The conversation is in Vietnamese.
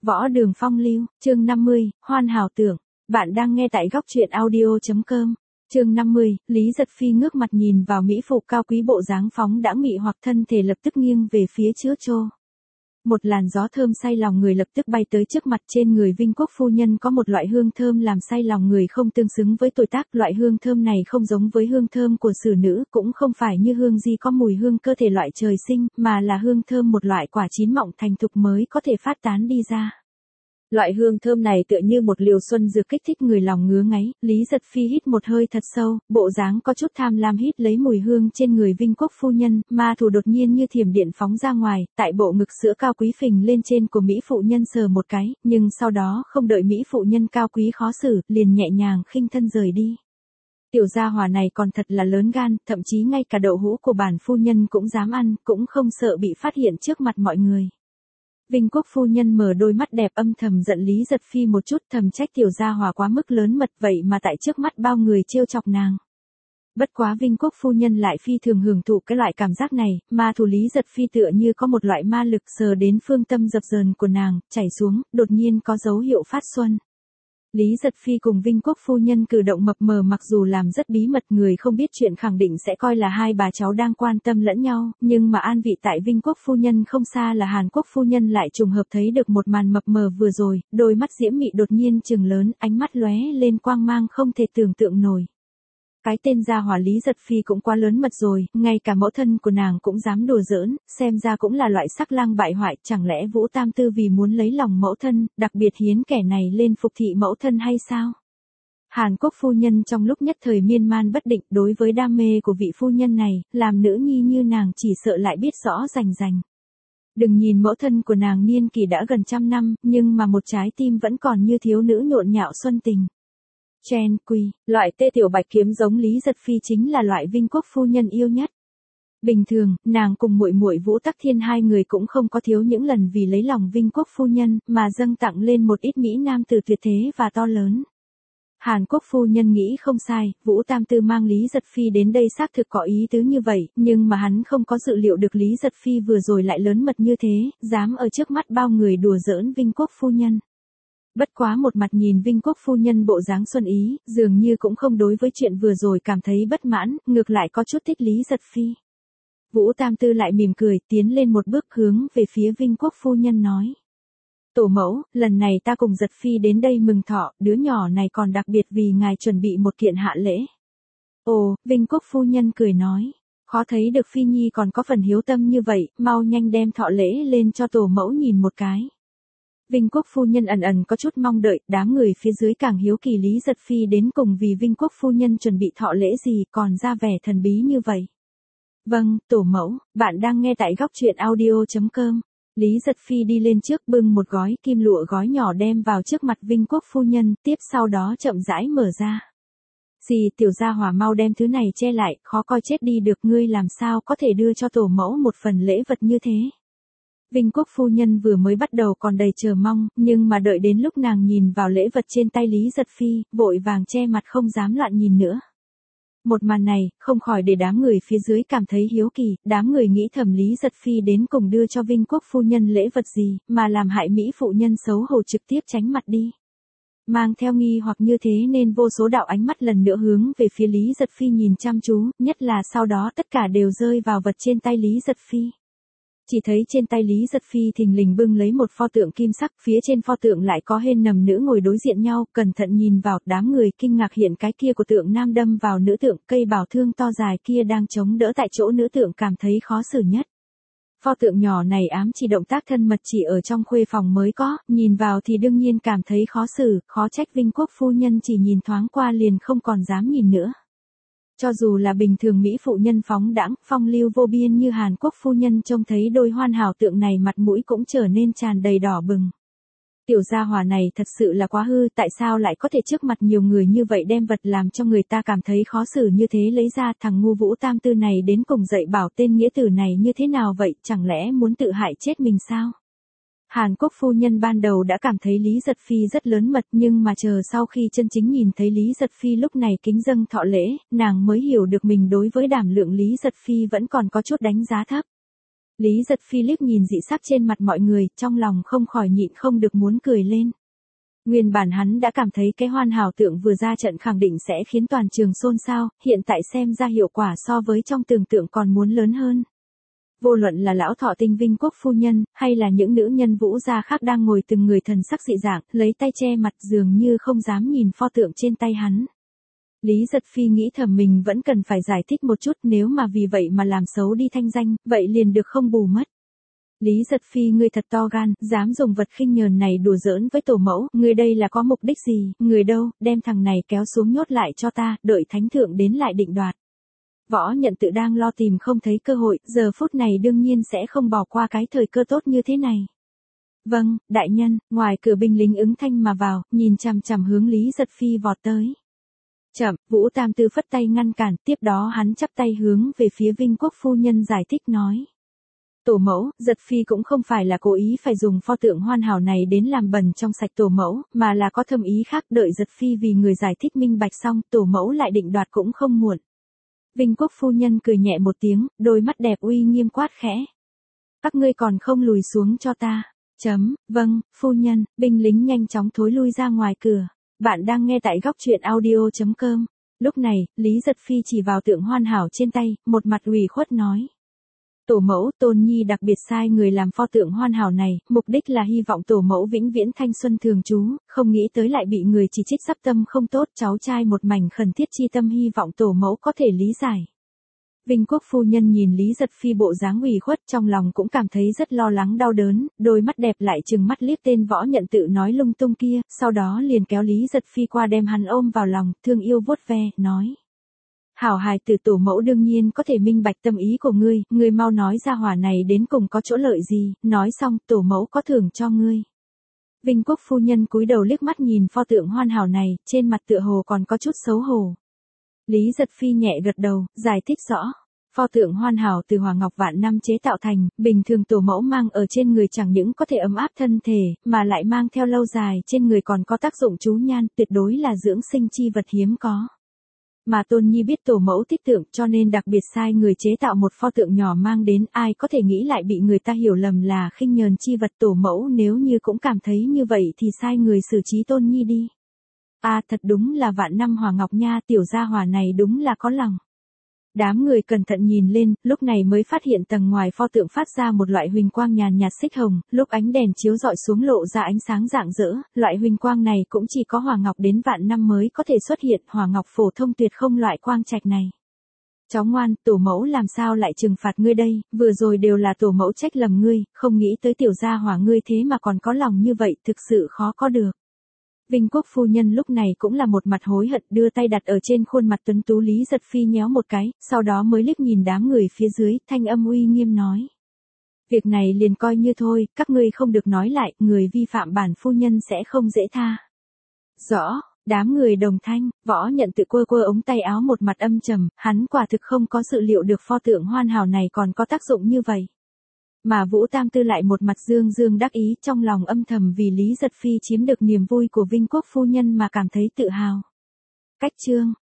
Võ Đường Phong Lưu, chương 50, Hoan Hảo Tưởng. Bạn đang nghe tại góc truyện audio.com. Chương 50, Lý Giật Phi ngước mặt nhìn vào mỹ phụ cao quý bộ dáng phóng đãng mị hoặc thân thể lập tức nghiêng về phía trước trô. Một làn gió thơm say lòng người lập tức bay tới trước mặt. Trên người Vinh Quốc phu nhân có một loại hương thơm làm say lòng người không tương xứng với tuổi tác. Loại hương thơm này không giống với hương thơm của xử nữ, cũng không phải như hương di có mùi hương cơ thể loại trời sinh, mà là hương thơm một loại quả chín mọng thành thục mới có thể phát tán đi ra. Loại hương thơm này tựa như một liều xuân dược kích thích người lòng ngứa ngáy. Lý Giật Phi hít một hơi thật sâu, bộ dáng có chút tham lam hít lấy mùi hương trên người Vinh Quốc phu nhân, ma thủ đột nhiên như thiểm điện phóng ra ngoài, tại bộ ngực sữa cao quý phình lên trên của mỹ phụ nhân sờ một cái, nhưng sau đó không đợi mỹ phụ nhân cao quý khó xử, liền nhẹ nhàng khinh thân rời đi. Tiểu gia hỏa này còn thật là lớn gan, thậm chí ngay cả đậu hũ của bản phu nhân cũng dám ăn, cũng không sợ bị phát hiện trước mặt mọi người. Vinh Quốc phu nhân mở đôi mắt đẹp âm thầm giận Lý Giật Phi một chút, thầm trách tiểu gia hỏa quá mức lớn mật vậy mà tại trước mắt bao người trêu chọc nàng. Bất quá Vinh Quốc phu nhân lại phi thường hưởng thụ cái loại cảm giác này, ma thủ Lý Giật Phi tựa như có một loại ma lực sờ đến phương tâm dập dờn của nàng, chảy xuống, đột nhiên có dấu hiệu phát xuân. Lý Giật Phi cùng Vinh Quốc phu nhân cử động mập mờ mặc dù làm rất bí mật, người không biết chuyện khẳng định sẽ coi là hai bà cháu đang quan tâm lẫn nhau, nhưng mà an vị tại Vinh Quốc phu nhân không xa là Hàn Quốc phu nhân lại trùng hợp thấy được một màn mập mờ vừa rồi, đôi mắt diễm mị đột nhiên trừng lớn, ánh mắt lóe lên quang mang không thể tưởng tượng nổi. Cái tên gia hỏa Lý Giật Phi cũng quá lớn mật rồi, ngay cả mẫu thân của nàng cũng dám đùa giỡn, xem ra cũng là loại sắc lang bại hoại, chẳng lẽ Vũ Tam Tư vì muốn lấy lòng mẫu thân, đặc biệt hiến kẻ này lên phục thị mẫu thân hay sao? Hàn Quốc phu nhân trong lúc nhất thời miên man bất định, đối với đam mê của vị phu nhân này, làm nữ nhi như nàng chỉ sợ lại biết rõ rành rành. Đừng nhìn mẫu thân của nàng niên kỷ đã gần 100 năm, nhưng mà một trái tim vẫn còn như thiếu nữ nhộn nhạo xuân tình. Chen Quy, loại tê tiểu bạch kiếm giống Lý Giật Phi chính là loại Vinh Quốc phu nhân yêu nhất. Bình thường, nàng cùng muội muội Vũ Tắc Thiên hai người cũng không có thiếu những lần vì lấy lòng Vinh Quốc phu nhân mà dâng tặng lên một ít mỹ nam tử tuyệt thế và to lớn. Hàn Quốc phu nhân nghĩ không sai, Vũ Tam Tư mang Lý Giật Phi đến đây xác thực có ý tứ như vậy, nhưng mà hắn không có dự liệu được Lý Giật Phi vừa rồi lại lớn mật như thế, dám ở trước mắt bao người đùa giỡn Vinh Quốc phu nhân. Bất quá một mặt nhìn Vinh Quốc phu nhân bộ dáng xuân ý, dường như cũng không đối với chuyện vừa rồi cảm thấy bất mãn, ngược lại có chút thích Lý Giật Phi. Vũ Tam Tư lại mỉm cười, tiến lên một bước hướng về phía Vinh Quốc phu nhân nói. Tổ mẫu, lần này ta cùng Giật Phi đến đây mừng thọ, đứa nhỏ này còn đặc biệt vì ngài chuẩn bị một kiện hạ lễ. Ồ, Vinh Quốc phu nhân cười nói. Khó thấy được Phi Nhi còn có phần hiếu tâm như vậy, mau nhanh đem thọ lễ lên cho tổ mẫu nhìn một cái. Vinh Quốc phu nhân ẩn có chút mong đợi, đám người phía dưới càng hiếu kỳ Lý Giật Phi đến cùng vì Vinh Quốc phu nhân chuẩn bị thọ lễ gì còn ra vẻ thần bí như vậy. Vâng, tổ mẫu, bạn đang nghe tại góc truyện audio.com. Lý Giật Phi đi lên trước bưng một gói kim lụa gói nhỏ đem vào trước mặt Vinh Quốc phu nhân, tiếp sau đó chậm rãi mở ra. Xì, tiểu gia hỏa mau đem thứ này che lại, khó coi chết đi được, ngươi làm sao có thể đưa cho tổ mẫu một phần lễ vật như thế. Vinh Quốc phu nhân vừa mới bắt đầu còn đầy chờ mong, nhưng mà đợi đến lúc nàng nhìn vào lễ vật trên tay Lý Giật Phi, vội vàng che mặt không dám loạn nhìn nữa. Một màn này, không khỏi để đám người phía dưới cảm thấy hiếu kỳ, đám người nghĩ thầm Lý Giật Phi đến cùng đưa cho Vinh Quốc phu nhân lễ vật gì, mà làm hại mỹ phụ nhân xấu hổ trực tiếp tránh mặt đi. Mang theo nghi hoặc như thế nên vô số đạo ánh mắt lần nữa hướng về phía Lý Giật Phi nhìn chăm chú, nhất là sau đó tất cả đều rơi vào vật trên tay Lý Giật Phi. Chỉ thấy trên tay Lý Giật Phi thình lình bưng lấy một pho tượng kim sắc, phía trên pho tượng lại có hên nằm nữ ngồi đối diện nhau, cẩn thận nhìn vào, đám người kinh ngạc hiện cái kia của tượng nam đâm vào nữ tượng, cây bảo thương to dài kia đang chống đỡ tại chỗ nữ tượng cảm thấy khó xử nhất. Pho tượng nhỏ này ám chỉ động tác thân mật chỉ ở trong khuê phòng mới có, nhìn vào thì đương nhiên cảm thấy khó xử, khó trách Vinh Quốc phu nhân chỉ nhìn thoáng qua liền không còn dám nhìn nữa. Cho dù là bình thường mỹ phụ nhân phóng đãng, phong lưu vô biên như Hàn Quốc phu nhân trông thấy đôi hoàn hảo tượng này mặt mũi cũng trở nên tràn đầy đỏ bừng. Tiểu gia hỏa này thật sự là quá hư, tại sao lại có thể trước mặt nhiều người như vậy đem vật làm cho người ta cảm thấy khó xử như thế lấy ra, thằng ngu Vũ Tam Tư này đến cùng dạy bảo tên nghĩa tử này như thế nào vậy, chẳng lẽ muốn tự hại chết mình sao? Hàn Quốc phu nhân ban đầu đã cảm thấy Lý Giật Phi rất lớn mật, nhưng mà chờ sau khi chân chính nhìn thấy Lý Giật Phi lúc này kính dâng thọ lễ, nàng mới hiểu được mình đối với đảm lượng Lý Giật Phi vẫn còn có chút đánh giá thấp. Lý Giật Phi liếc nhìn dị sắc trên mặt mọi người, trong lòng không khỏi nhịn không được muốn cười lên. Nguyên bản hắn đã cảm thấy cái hoàn hảo tượng vừa ra trận khẳng định sẽ khiến toàn trường xôn xao, hiện tại xem ra hiệu quả so với trong tưởng tượng còn muốn lớn hơn. Vô luận là lão thọ tinh Vinh Quốc phu nhân, hay là những nữ nhân vũ gia khác đang ngồi từng người thần sắc dị dạng, lấy tay che mặt dường như không dám nhìn pho tượng trên tay hắn. Lý Giật Phi nghĩ thầm mình vẫn cần phải giải thích một chút, nếu mà vì vậy mà làm xấu đi thanh danh, vậy liền được không bù mất. Lý Giật Phi, ngươi thật to gan, dám dùng vật khinh nhờn này đùa giỡn với tổ mẫu, ngươi đây là có mục đích gì, người đâu, đem thằng này kéo xuống nhốt lại cho ta, đợi thánh thượng đến lại định đoạt. Võ Nhận Tự đang lo tìm không thấy cơ hội, giờ phút này đương nhiên sẽ không bỏ qua cái thời cơ tốt như thế này. Vâng, đại nhân. Ngoài cửa binh lính ứng thanh mà vào, nhìn chằm chằm hướng Lý Giật Phi vọt tới. Chậm, Vũ Tam Tư phất tay ngăn cản, tiếp đó hắn chắp tay hướng về phía Vinh Quốc phu nhân giải thích nói. Tổ mẫu, Giật Phi cũng không phải là cố ý phải dùng pho tượng hoàn hảo này đến làm bẩn trong sạch tổ mẫu, mà là có thâm ý khác, đợi Giật Phi vì người giải thích minh bạch xong, tổ mẫu lại định đoạt cũng không muộn. Vinh Quốc phu nhân cười nhẹ một tiếng, đôi mắt đẹp uy nghiêm quát khẽ. Các ngươi còn không lùi xuống cho ta. Vâng, phu nhân. Binh lính nhanh chóng thối lui ra ngoài cửa. Bạn đang nghe tại góc truyện audio.com. Lúc này, Lý Giật Phi chỉ vào tượng hoàn hảo trên tay, một mặt ủy khuất nói. Tổ mẫu, Tôn Nhi đặc biệt sai người làm pho tượng hoàn hảo này, mục đích là hy vọng tổ mẫu vĩnh viễn thanh xuân thường trú, không nghĩ tới lại bị người chỉ trích sắp tâm không tốt, cháu trai một mảnh khẩn thiết chi tâm hy vọng tổ mẫu có thể lý giải. Vinh Quốc phu nhân nhìn Lý Giật Phi bộ dáng ủy khuất, trong lòng cũng cảm thấy rất lo lắng đau đớn, đôi mắt đẹp lại trừng mắt liếc tên Võ Nhận Tự nói lung tung kia, sau đó liền kéo Lý Giật Phi qua đem hắn ôm vào lòng, thương yêu vuốt ve, nói. Hảo hài tử, tổ mẫu đương nhiên có thể minh bạch tâm ý của ngươi mau nói ra hỏa này đến cùng có chỗ lợi gì, nói xong, tổ mẫu có thưởng cho ngươi. Vinh Quốc phu nhân cúi đầu liếc mắt nhìn pho tượng hoàn hảo này, trên mặt tựa hồ còn có chút xấu hổ. Lý Giật Phi nhẹ gật đầu, giải thích rõ. Pho tượng hoàn hảo từ hỏa ngọc vạn năm chế tạo thành, bình thường tổ mẫu mang ở trên người chẳng những có thể ấm áp thân thể, mà lại mang theo lâu dài trên người còn có tác dụng chú nhan, tuyệt đối là dưỡng sinh chi vật hiếm có. Mà Tôn Nhi biết tổ mẫu thích tượng cho nên đặc biệt sai người chế tạo một pho tượng nhỏ mang đến, ai có thể nghĩ lại bị người ta hiểu lầm là khinh nhờn chi vật, tổ mẫu nếu như cũng cảm thấy như vậy thì sai người xử trí Tôn Nhi đi. Thật đúng là vạn năm hỏa ngọc nha, tiểu gia hỏa này đúng là có lòng. Đám người cẩn thận nhìn lên, lúc này mới phát hiện tầng ngoài pho tượng phát ra một loại huỳnh quang nhàn nhạt xích hồng, lúc ánh đèn chiếu rọi xuống lộ ra ánh sáng rạng rỡ, loại huỳnh quang này cũng chỉ có hỏa ngọc đến vạn năm mới có thể xuất hiện, hỏa ngọc phổ thông tuyệt không loại quang trạch này. Cháu ngoan, tổ mẫu làm sao lại trừng phạt ngươi đây, vừa rồi đều là tổ mẫu trách lầm ngươi, không nghĩ tới tiểu gia hỏa ngươi thế mà còn có lòng như vậy, thực sự khó có được. Vinh Quốc phu nhân lúc này cũng là một mặt hối hận, đưa tay đặt ở trên khuôn mặt tuấn tú Lý Giật Phi nhéo một cái, sau đó mới liếc nhìn đám người phía dưới, thanh âm uy nghiêm nói. Việc này liền coi như thôi, các ngươi không được nói lại, người vi phạm bản phu nhân sẽ không dễ tha. Rõ, đám người đồng thanh, Võ Nhận Tự quơ quơ ống tay áo một mặt âm trầm, hắn quả thực không có dự liệu được pho tượng hoàn hảo này còn có tác dụng như vậy. Mà Vũ Tam Tư lại một mặt dương dương đắc ý, trong lòng âm thầm vì Lý Giật Phi chiếm được niềm vui của Vinh Quốc phu nhân mà cảm thấy tự hào. Cách chương